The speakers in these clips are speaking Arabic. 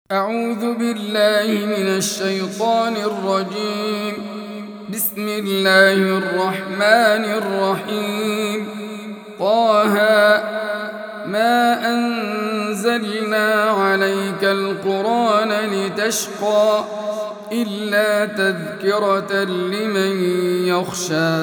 أعوذ بالله من الشيطان الرجيم. بسم الله الرحمن الرحيم. طه ما أنزلنا عليك القرآن لتشقى إلا تذكرة لمن يخشى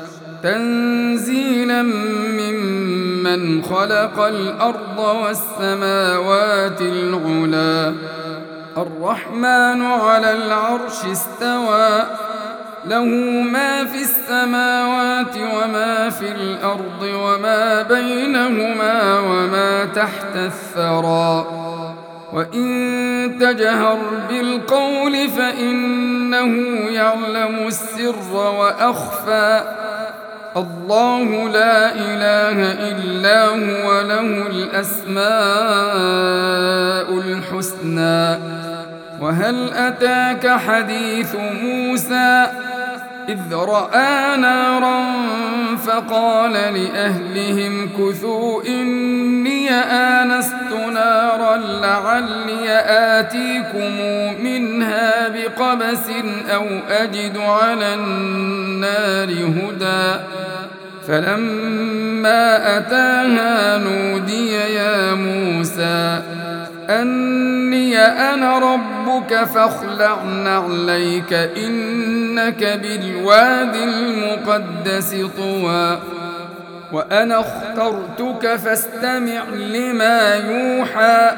تنزيلا ممن خلق الأرض والسماوات العلى الرحمن على العرش استوى له ما في السماوات وما في الأرض وما بينهما وما تحت الثرى وإن تجهر بالقول فإنه يعلم السر وأخفى الله لا إله إلا هو له الأسماء الحسنى. وهل أتاك حديث موسى إذ رأى نارا فقال لأهلهم كثوا إني آنست نارا لعلي آتيكم منها بقبس أو أجد على النار هدى فلما أتاها نودي يا موسى أني أنا ربك فاخلع نعليك إنك بالواد المقدس طوى وأنا اخترتك فاستمع لما يوحى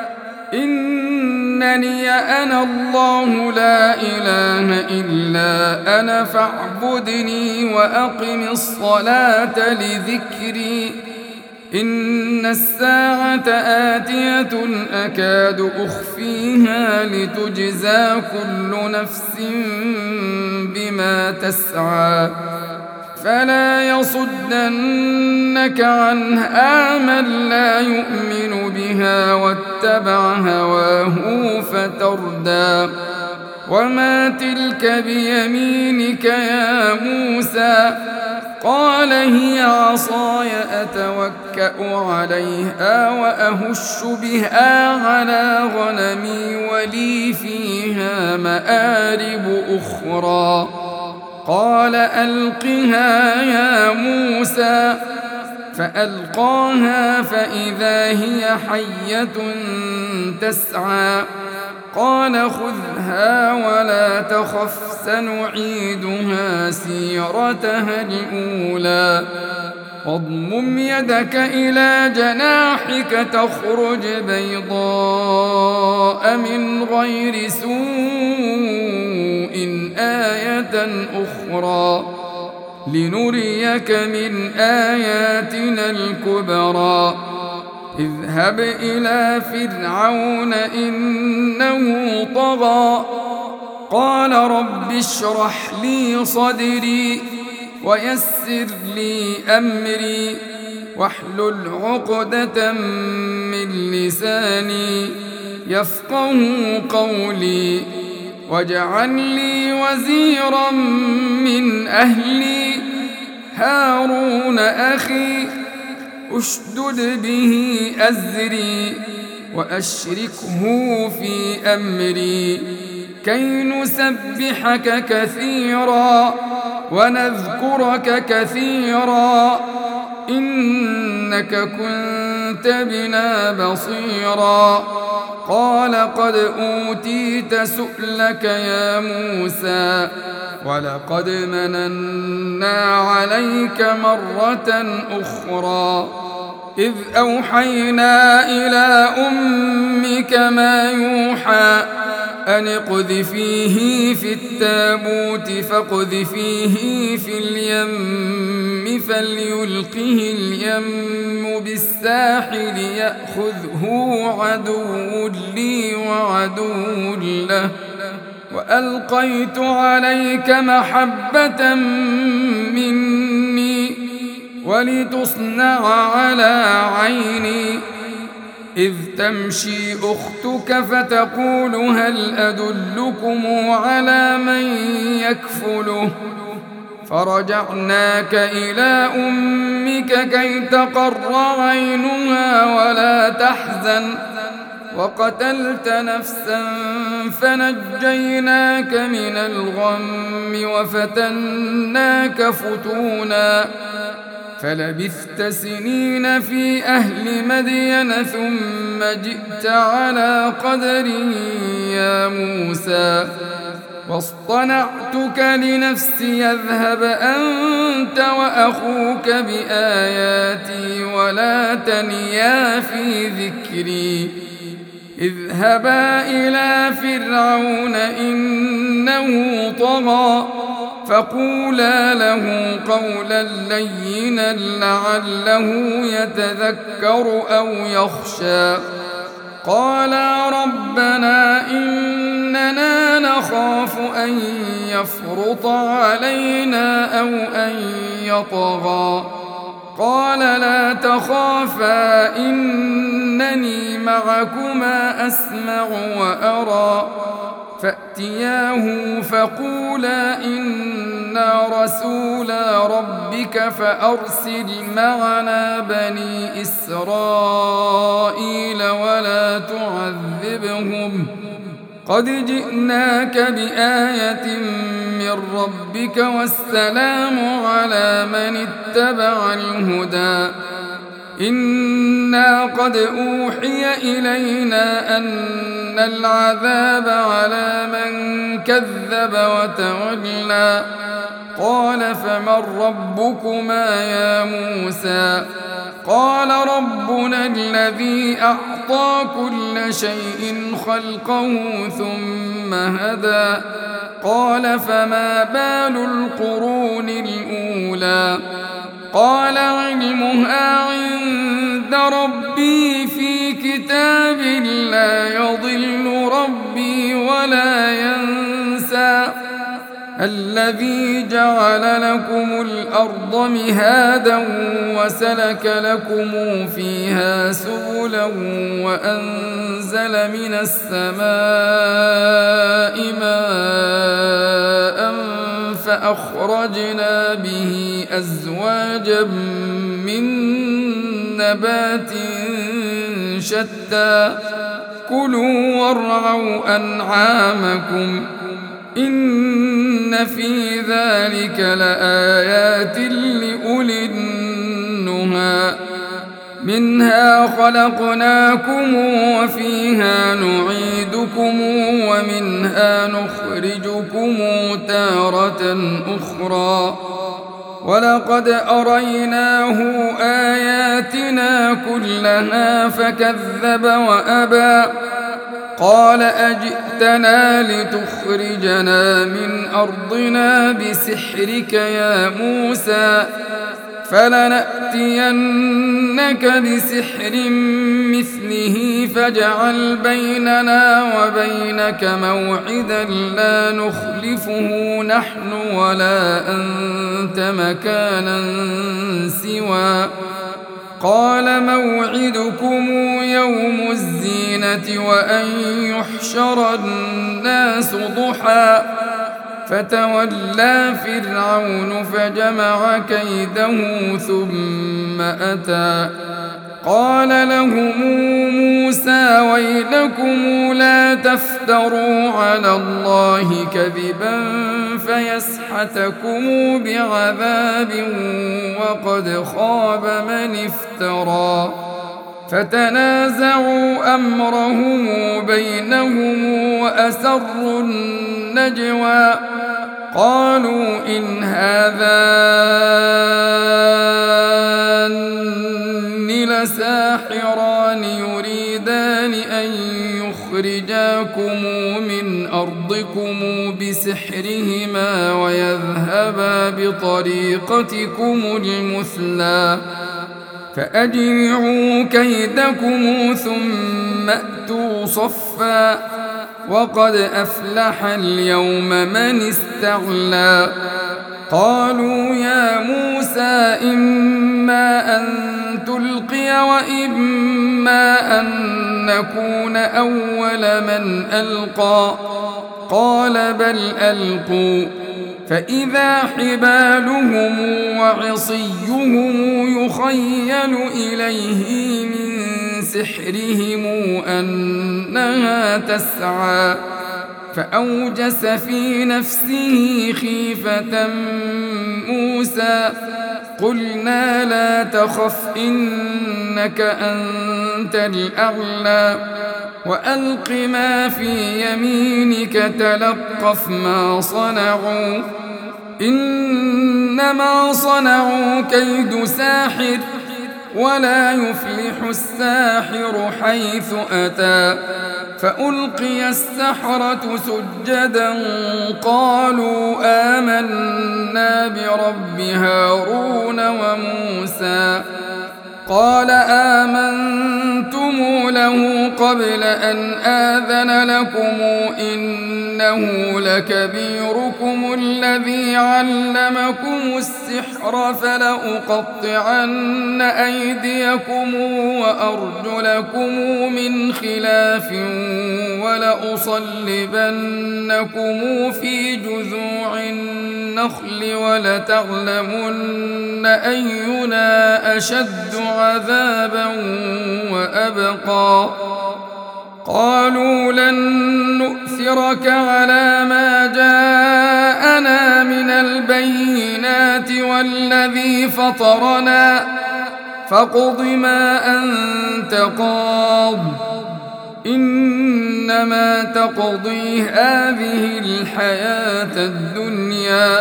إنني أنا الله لا إله إلا أنا فاعبدني وأقم الصلاة لذكري إن الساعة آتية أكاد أخفيها لتجزى كل نفس بما تسعى فلا يصدنك عنها من لا يؤمن بها واتبع هواه فتردى وما تلك بيمينك يا موسى قال هي عصاي أتوكأ عليها وأهش بها على غنمي ولي فيها مآرب أخرى قال ألقها يا موسى فألقاها فإذا هي حية تسعى قال خذها ولا تخف سنعيدها سيرتها الأولى واضمم يدك إلى جناحك تخرج بيضاء من غير سوء آية أخرى لنريك من آياتنا الكبرى اذهب إلى فرعون إنه طغى قال رب اشرح لي صدري ويسر لي أمري واحلل عقدة من لساني يفقه قولي واجعل لي وزيرا من أهلي هارون أخي أشدد به أزري وأشركه في أمري كي نسبحك كثيرا ونذكرك كثيرا إنك كنت بنا بصيرا قال قد أوتيت سؤلك يا موسى ولقد مننا عليك مرة أخرى إذ أوحينا إلى أمك ما يوحى أن اقذفيه في التابوت فاقذفيه في اليم فليلقه اليم بالساحل يأخذه عدو لي وعدو له وألقيت عليك محبة مني ولتصنع على عيني إذ تمشي أختك فتقول هل أدلكم على من يكفله فرجعناك إلى أمك كي تقر عينها ولا تحزن وقتلت نفسا فنجيناك من الغم وفتناك فتونا فلبثت سنين في أهل مدين ثم جئت على قدر يا موسى واصطنعتك لنفسي اذهب أنت وأخوك بآياتي ولا تنيا في ذكري اذهبا إلى فرعون إنه طغى فقولا له قولا لينا لعله يتذكر أو يخشى قالا ربنا إننا نخاف أن يفرط علينا أو أن يطغى قال لا تخافا إنني معكما أسمع وأرى فأتياه فقولا إنا رسولا ربك فأرسل معنا بني إسرائيل ولا تعذبهم قد جئناك بآية من ربك والسلام على من اتبع الهدى إنا قد أوحي إلينا أن العذاب على من كذب وتولى قال فمن ربكما يا موسى قال ربنا الذي أعطى كل شيء خلقه ثم هدى قال فما بال القرون الأولى قال علمها عند ربي في كتاب لا يضل ربي ولا ينسى الذي جعل لكم الأرض مهادا وسلك لكم فيها سبلا وأنزل من السماء ماء فأخرجنا به أزواجا من نبات شتى كلوا وارعوا أنعامكم إن في ذلك لآيات لأولي النهى منها خلقناكم وفيها نعيدكم ومنها نخرجكم تارة أخرى ولقد أريناه آياتنا كلها فكذب وأبى قال أجئتنا لتخرجنا من أرضنا بسحرك يا موسى فلنأتينك بسحر مثله فاجعل بيننا وبينك موعدا لا نخلفه نحن ولا أنت مكانا سوى قال موعدكم يوم الزينة وأن يحشر الناس ضحى فتولى فرعون فجمع كيده ثم أتى قال لهم موسى ويلكم لا تفتروا على الله كذبا فيسحتكم بعذاب وقد خاب من افترى فتنازعوا أمرهم بينهم وأسروا النجوى قالوا إن هذان لساحران يريدان أن يخرجاكم من أرضكم بسحرهما ويذهبا بطريقتكم المثلى فأجمعوا كيدكم ثم أتوا صفا وقد أفلح اليوم من استعلى قالوا يا موسى إما أن تلقي وإما أن نكون أول من ألقى قال بل ألقوا فإذا حبالهم وعصيهم يخيل إليه من سحرهم أنها تسعى فأوجس في نفسه خيفة موسى قلنا لا تخف إنك أنت الأعلى وألق ما في يمينك تلقف ما صنعوا إنما صنعوا كيد ساحر ولا يفلح الساحر حيث أتى فألقي السحرة سجدا قالوا آمنا برب هارون وموسى قال آمنتم له قبل أن آذن لكم إنه لكبيركم الذي علمكم السحر فلأقطعن أيديكم وأرجلكم من خلاف ولأصلبنكم في جذوع النخل ولتعلمن أينا أشد عذابا وأبقى قالوا لن نؤثرك على ما جاءنا من البينات والذي فطرنا فاقض ما أنت قاض إنما تقضي هذه الحياة الدنيا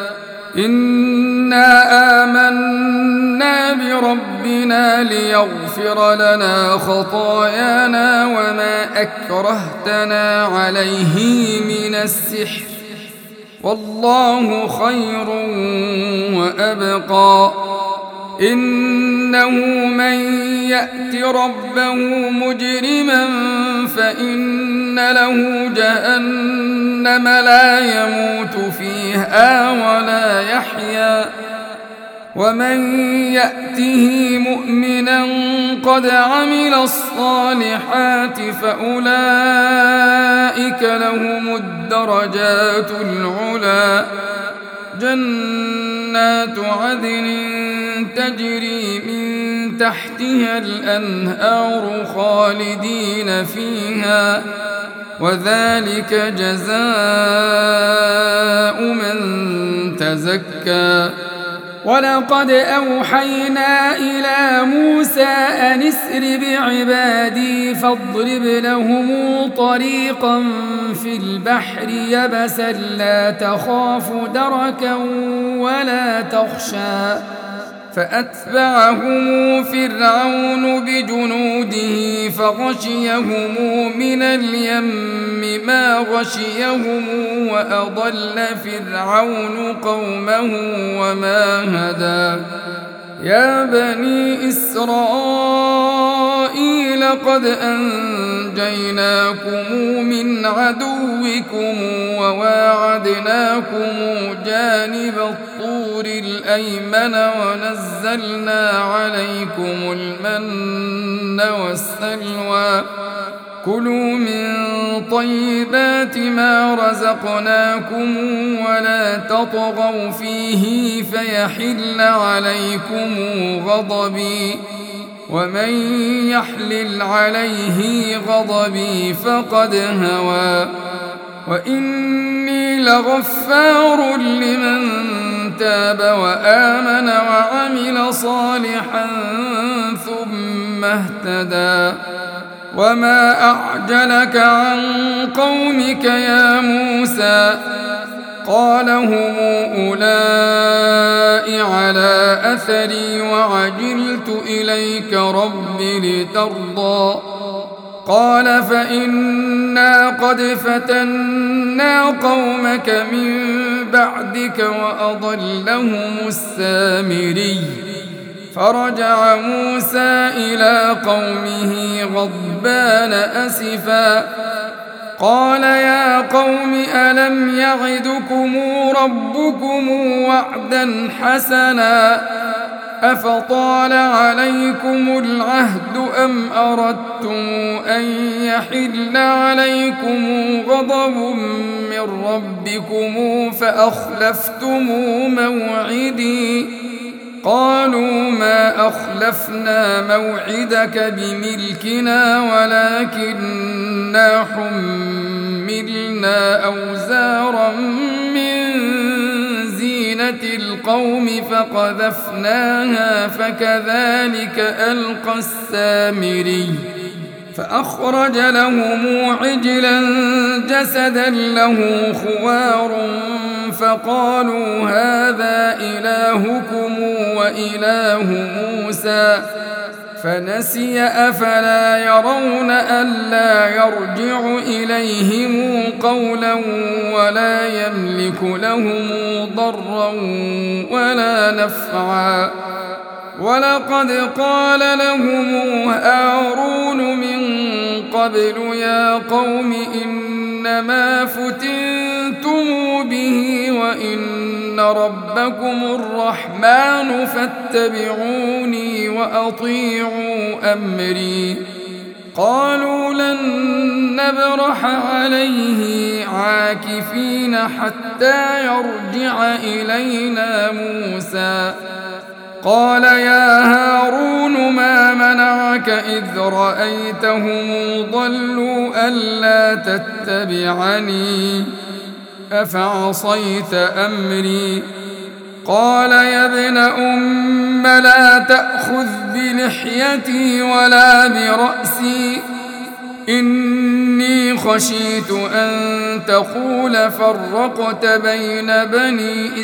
إنا آمنا بربنا ليغفر لنا خطايانا وما أكرهتنا عليه من السحر والله خير وأبقى إنه من يأت ربه مجرما فإن له جهنم لا يموت فيها ولا يحيا ومن يأته مؤمنا قد عمل الصالحات فأولئك لهم الدرجات العلى جنات عدن تجري من تحتها الأنهار خالدين فيها وذلك جزاء من تزكى ولقد أوحينا إلى موسى أن اسر بعبادي فاضرب لهم طريقا في البحر يبسا لا تخاف دركا ولا تخشى فأتبعهم فرعون بجنوده فغشيهم من اليم ما غشيهم وأضل فرعون قومه وما هدى يا بني إسرائيل قد أنجيناكم من عدوكم وواعدناكم جانب الطور الأيمن ونزلنا عليكم المن والسلوى كلوا من طيبات ما رزقناكم ولا تطغوا فيه فيحل عليكم غضبي ومن يحلل عليه غضبي فقد هوى وإني لغفار لمن تاب وآمن وعمل صالحا ثم اهتدى وما أعجلك عن قومك يا موسى قال هم أولئك على أثري وعجلت إليك رب لترضى قال فإنا قد فتنا قومك من بعدك وأضلهم السامري فرجع موسى إلى قومه غضبان أسفا قال يا قوم ألم يعدكم ربكم وعدا حسنا أفطال عليكم العهد أم أردتم أن يحل عليكم غضب من ربكم فأخلفتم موعدي قالوا ما أخلفنا موعدك بملكنا ولكننا حملنا أوزارا من زينة القوم فقذفناها فكذلك ألقى السامري فأخرج لهم عجلا جسدا له خوار فقالوا هذا إلهكم وإله موسى فنسي أفلا يرون ألا يرجع إليهم قولا ولا يملك لهم ضرا ولا نفعا ولقد قال لهم هارون من قبل يا قوم إنما فتنتم به وإن ربكم الرحمن فاتبعوني وأطيعوا أمري قالوا لن نبرح عليه عاكفين حتى يرجع إلينا موسى قال يا هارون ما منعك إذ رأيتهم ضلوا ألا تتبعني أفعصيت أمري قال يا ابن أم لا تأخذ بلحيتي ولا برأسي إني خشيت أن تقول فرقت بين بني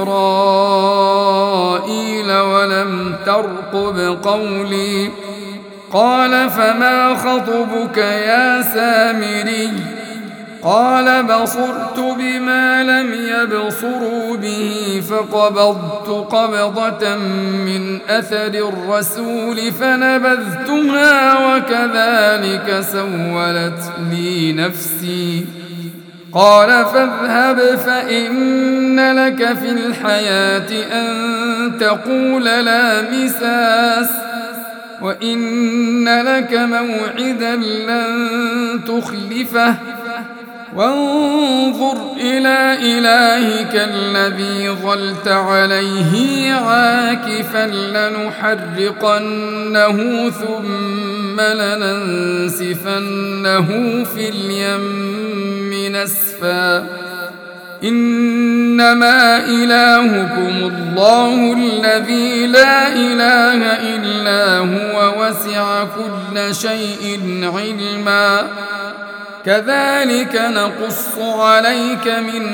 إسرائيل ولم ترقب قولي قال فما خطبك يا سامري قال بصرت بما لم يبصروا به فقبضت قبضة من أثر الرسول فنبذتها وكذلك سولت لي نفسي قال فاذهب فإن لك في الحياة أن تقول لا مساس وإن لك موعدا لن تخلفه وانظر إلى إلهك الذي ظلت عليه عاكفا لنحرقنه ثم لننسفنه في اليم نسفا إنما إلهكم الله الذي لا إله إلا هو وسع كل شيء علما كذلك نقص عليك من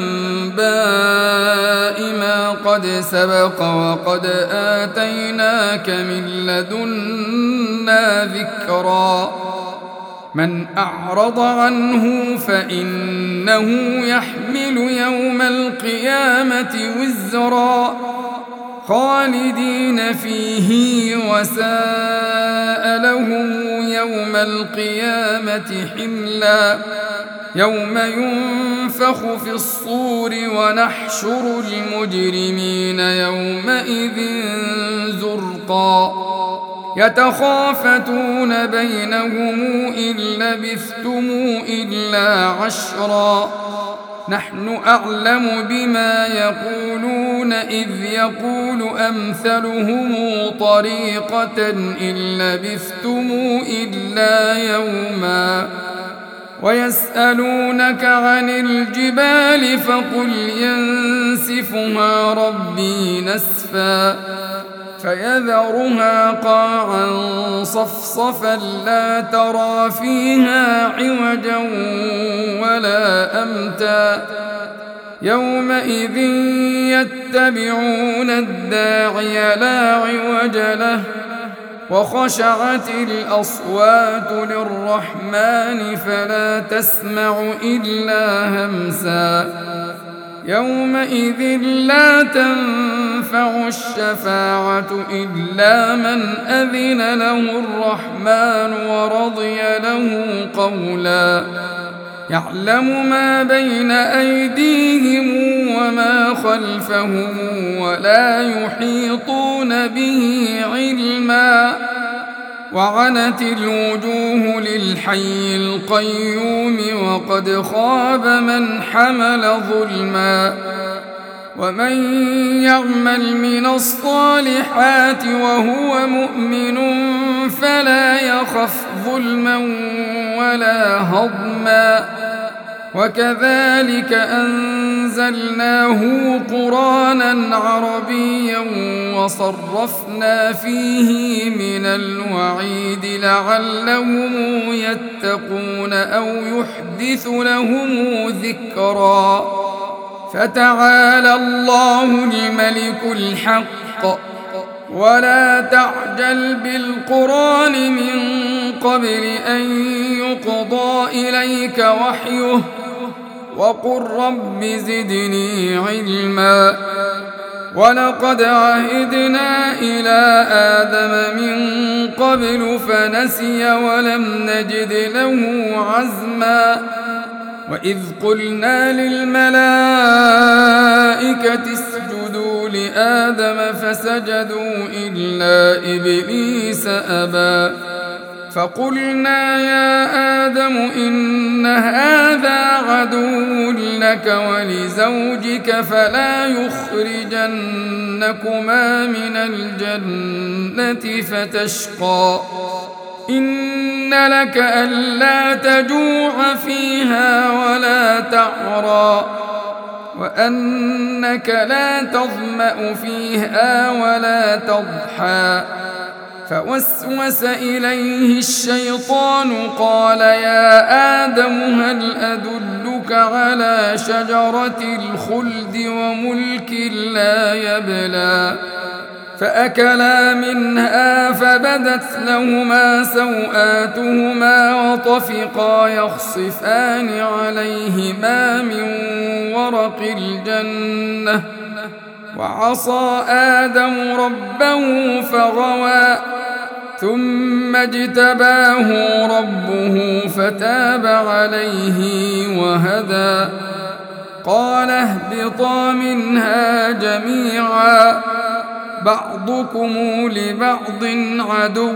أنباء ما قد سبق وقد آتيناك من لدنا ذكرا من أعرض عنه فإنه يحمل يوم القيامة وزرا خالدين فيه وساء لهم يوم القيامة حملا يوم ينفخ في الصور ونحشر المجرمين يومئذ زرقا يتخافتون بينهم إن لبثتم إلا عشرا نحن أعلم بما يقولون إذ يقول أمثلهم طريقة إن لبثتم إلا يوما ويسألونك عن الجبال فقل ينسفها ربي نسفا فيذرها قاعا صفصفا لا ترى فيها عوجا ولا أمتا يومئذ يتبعون الداعي لا عوج له وخشعت الأصوات للرحمن فلا تسمع إلا همسا يومئذ لا تنفع الشفاعة إلا من أذن له الرحمن ورضي له قولا يعلم ما بين أيديهم وما خلفهم ولا يحيطون به علما وعنت الوجوه للحي القيوم وقد خاب من حمل ظلما ومن يعمل من الصالحات وهو مؤمن فلا يخف ظلما ولا هضما وكذلك أنزلناه قرآنا عربيا وصرفنا فيه من الوعيد لعلهم يتقون أو يحدث لهم ذكرا فتعالى الله الملك الحق ولا تعجل بالقرآن من قبل أن يقضى إليك وحيه وقل رب زدني علما ولقد عهدنا إلى آدم من قبل فنسي ولم نجد له عزما وإذ قلنا للملائكة اسجدوا لآدم فسجدوا إلا إبليس أبى فقلنا يا آدم إن هذا عدو لك ولزوجك فلا يخرجنكما من الجنة فتشقى إن لك ألا تجوع فيها ولا تعرى وأنك لا تظمأ فيها ولا تضحى فوسوس إليه الشيطان قال يا آدم هل أدلك على شجرة الخلد وملك لا يبلى فأكلا منها فبدت لهما سوآتهما وطفقا يخصفان عليهما من ورق الجنة وعصى آدم ربه فغوى ثم اجتباه ربه فتاب عليه وهدى قال اهبطا منها جميعا بعضكم لبعض عدو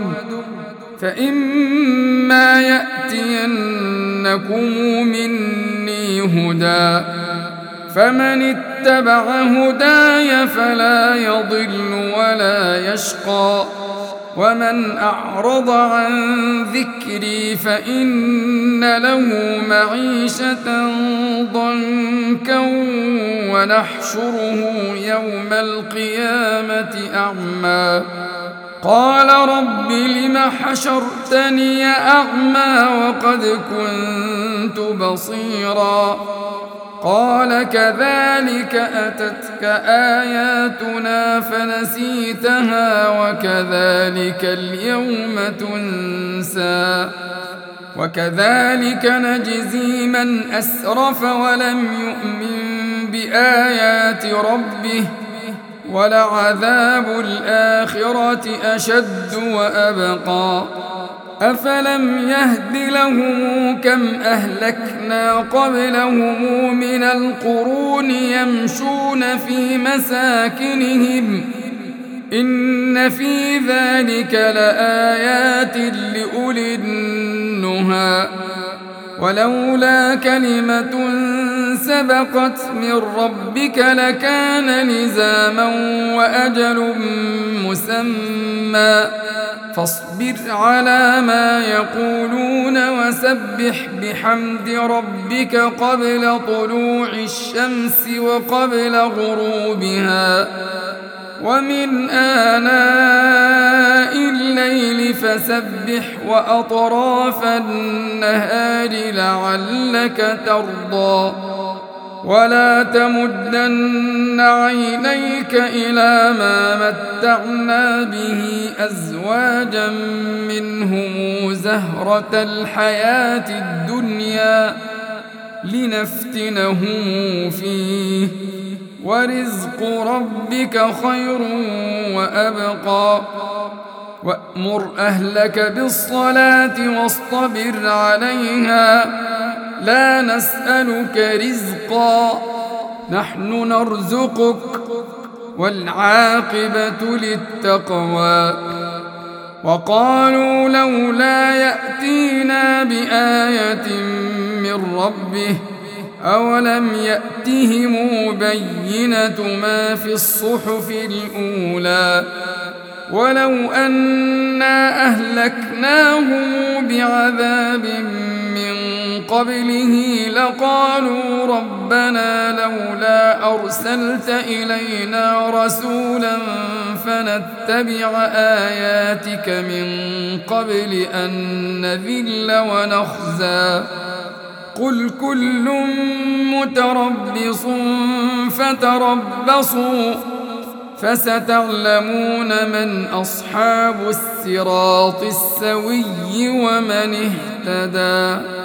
فإما يأتينكم مني هدى فمن اتبع هداي فلا يضل ولا يشقى ومن أعرض عن ذكري فإن له معيشة ضنكا ونحشره يوم القيامة أعمى قال رب لم حشرتني أعمى وقد كنت بصيرا قال كذلك أتتك آياتنا فنسيتها وكذلك اليوم تنسى وكذلك نجزي من أسرف ولم يؤمن بآيات ربه ولعذاب الآخرة أشد وأبقى أفلم يهد لهم كم أهلكنا قبلهم من القرون يمشون في مساكنهم إن في ذلك لآيات لأولي النهى ولولا كلمة سبقت من ربك لكان لزاما وأجل مسمى فاصبر على ما يقولون وسبح بحمد ربك قبل طلوع الشمس وقبل غروبها ومن آناء الليل فسبح وأطراف النهار لعلك ترضى ولا تمدن عينيك إلى ما متعنا به أزواجا منهم زهرة الحياة الدنيا لنفتنهم فيه ورزق ربك خير وأبقى وأمر أهلك بالصلاة واصطبر عليها لا نسألك رزقا نحن نرزقك والعاقبة للتقوى وقالوا لولا يأتينا بآية من ربه أولم يأتهم بينة ما في الصحف الأولى ولو أنا أهلكناهم بعذاب من قبله لقالوا ربنا لولا أرسلت إلينا رسولا فنتبع آياتك من قبل أن نذل ونخزى قل كل متربص فتربصوا فستعلمون من أصحاب الصراط السوي ومن اهتدى.